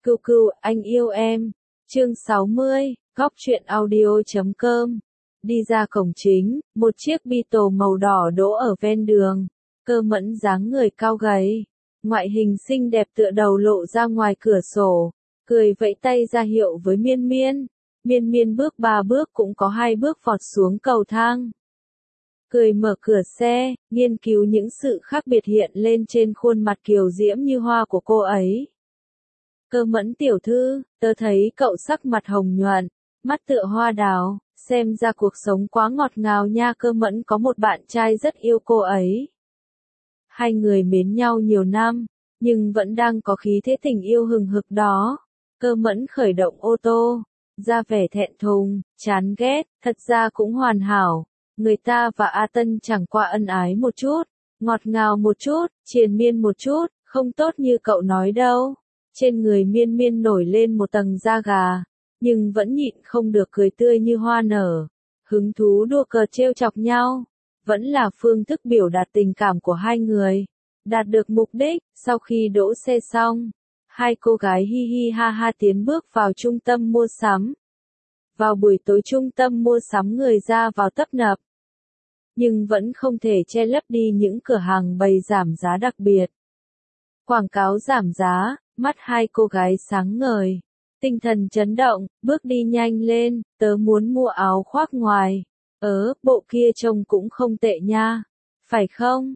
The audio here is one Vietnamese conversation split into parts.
Cừu cừu, anh yêu em. Chương 60, góc truyện audio.com. Đi ra cổng chính, một chiếc Beetle màu đỏ đỗ ở ven đường. Cơ Mẫn dáng người cao gầy, ngoại hình xinh đẹp tựa đầu lộ ra ngoài cửa sổ, cười vẫy tay ra hiệu với Miên Miên. Miên Miên bước 3 bước cũng có 2 bước vọt xuống cầu thang. Cười mở cửa xe, nghiên cứu những sự khác biệt hiện lên trên khuôn mặt kiều diễm như hoa của cô ấy. Cơ Mẫn tiểu thư, tớ thấy cậu sắc mặt hồng nhuận, mắt tựa hoa đào, xem ra cuộc sống quá ngọt ngào nha. Cơ Mẫn có một bạn trai rất yêu cô ấy. Hai người mến nhau nhiều năm, nhưng vẫn đang có khí thế tình yêu hừng hực đó. Cơ Mẫn khởi động ô tô, ra vẻ thẹn thùng, chán ghét, thật ra cũng hoàn hảo. Người ta và A Tân chẳng qua ân ái một chút, ngọt ngào một chút, triền miên một chút, không tốt như cậu nói đâu. Trên người Miên Miên nổi lên một tầng da gà, nhưng vẫn nhịn không được cười tươi như hoa nở. Hứng thú đua cợt trêu chọc nhau, vẫn là phương thức biểu đạt tình cảm của hai người. Đạt được mục đích, sau khi đỗ xe xong, hai cô gái hi hi ha ha tiến bước vào trung tâm mua sắm. Vào buổi tối trung tâm mua sắm người ra vào tấp nập, nhưng vẫn không thể che lấp đi những cửa hàng bày giảm giá đặc biệt. Quảng cáo giảm giá, mắt hai cô gái sáng ngời, tinh thần chấn động, bước đi nhanh lên, tớ muốn mua áo khoác ngoài. Bộ kia trông cũng không tệ nha. Phải không?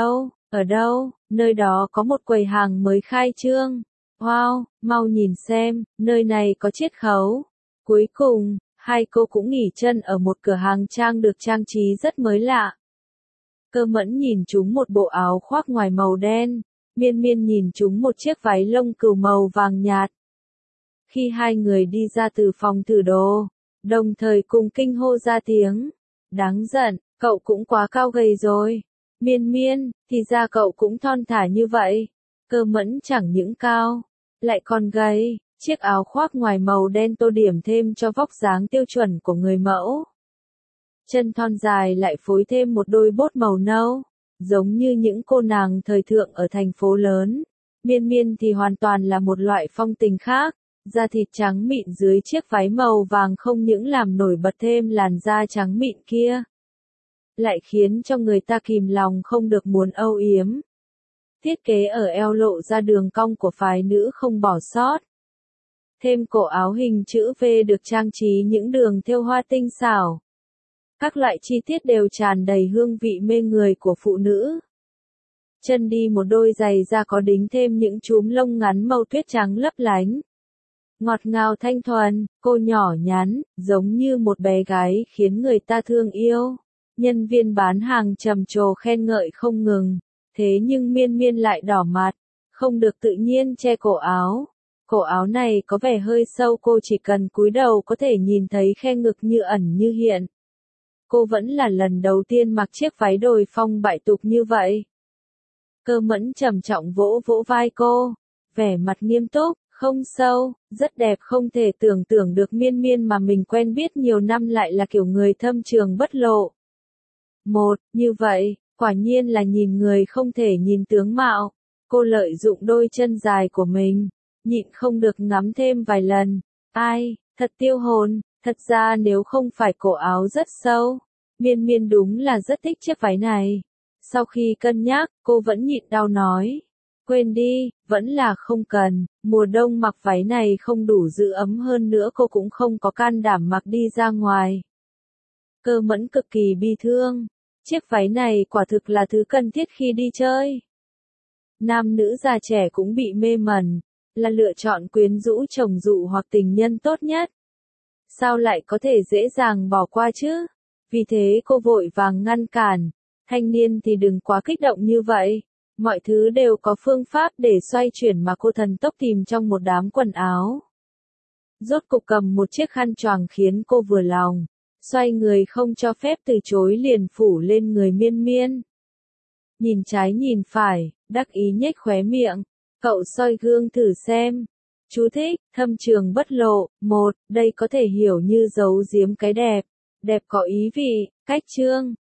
Ở đâu, nơi đó có một quầy hàng mới khai trương. Wow, mau nhìn xem, nơi này có chiết khấu. Cuối cùng, hai cô cũng nghỉ chân ở một cửa hàng được trang trí rất mới lạ. Cơ Mẫn nhìn chúng một bộ áo khoác ngoài màu đen. Miên Miên nhìn chúng một chiếc váy lông cừu màu vàng nhạt. Khi hai người đi ra từ phòng thử đồ, đồng thời cùng kinh hô ra tiếng. Đáng giận, cậu cũng quá cao gầy rồi. Miên Miên, thì ra cậu cũng thon thả như vậy. Cơ Mẫn chẳng những cao, lại còn gầy. Chiếc áo khoác ngoài màu đen tô điểm thêm cho vóc dáng tiêu chuẩn của người mẫu. Chân thon dài lại phối thêm một đôi bốt màu nâu, giống như những cô nàng thời thượng ở thành phố lớn. Miên Miên thì hoàn toàn là một loại phong tình khác, da thịt trắng mịn dưới chiếc váy màu vàng không những làm nổi bật thêm làn da trắng mịn kia, lại khiến cho người ta kìm lòng không được muốn âu yếm. Thiết kế ở eo lộ ra đường cong của phái nữ không bỏ sót. Thêm cổ áo hình chữ V được trang trí những đường thêu hoa tinh xảo. Các loại chi tiết đều tràn đầy hương vị mê người của phụ nữ. Chân đi một đôi giày da có đính thêm những chúm lông ngắn màu tuyết trắng lấp lánh. Ngọt ngào thanh thuần, cô nhỏ nhắn, giống như một bé gái khiến người ta thương yêu. Nhân viên bán hàng trầm trồ khen ngợi không ngừng. Thế nhưng Miên Miên lại đỏ mặt, không được tự nhiên che cổ áo. Cổ áo này có vẻ hơi sâu, cô chỉ cần cúi đầu có thể nhìn thấy khe ngực như ẩn như hiện. Cô vẫn là lần đầu tiên mặc chiếc váy đồi phong bại tục như vậy. Cơ Mẫn trầm trọng vỗ vỗ vai cô, vẻ mặt nghiêm túc, không sâu, rất đẹp. Không thể tưởng tượng được Miên Miên mà mình quen biết nhiều năm lại là kiểu người thâm trường bất lộ. Như vậy, quả nhiên là nhìn người không thể nhìn tướng mạo. Cô lợi dụng đôi chân dài của mình, nhịn không được ngắm thêm vài lần. Ai, thật tiêu hồn. Thật ra nếu không phải cổ áo rất sâu, Miên Miên đúng là rất thích chiếc váy này. Sau khi cân nhắc, cô vẫn nhịn đau nói. Quên đi, vẫn là không cần, mùa đông mặc váy này không đủ giữ ấm, hơn nữa cô cũng không có can đảm mặc đi ra ngoài. Cơ Mẫn cực kỳ bi thương. Chiếc váy này quả thực là thứ cần thiết khi đi chơi. Nam nữ già trẻ cũng bị mê mẩn, là lựa chọn quyến rũ chồng dụ hoặc tình nhân tốt nhất. Sao lại có thể dễ dàng bỏ qua chứ? Vì thế cô vội vàng ngăn cản. Thanh niên thì đừng quá kích động như vậy. Mọi thứ đều có phương pháp để xoay chuyển mà cô thần tốc tìm trong một đám quần áo. Rốt cục cầm một chiếc khăn choàng khiến cô vừa lòng. Xoay người không cho phép từ chối liền phủ lên người Miên Miên. Nhìn trái nhìn phải, đắc ý nhếch khóe miệng. Cậu soi gương thử xem. Chú thích, thâm trường bất lộ. Đây có thể hiểu như giấu giếm cái đẹp. Đẹp có ý vị, cách chương.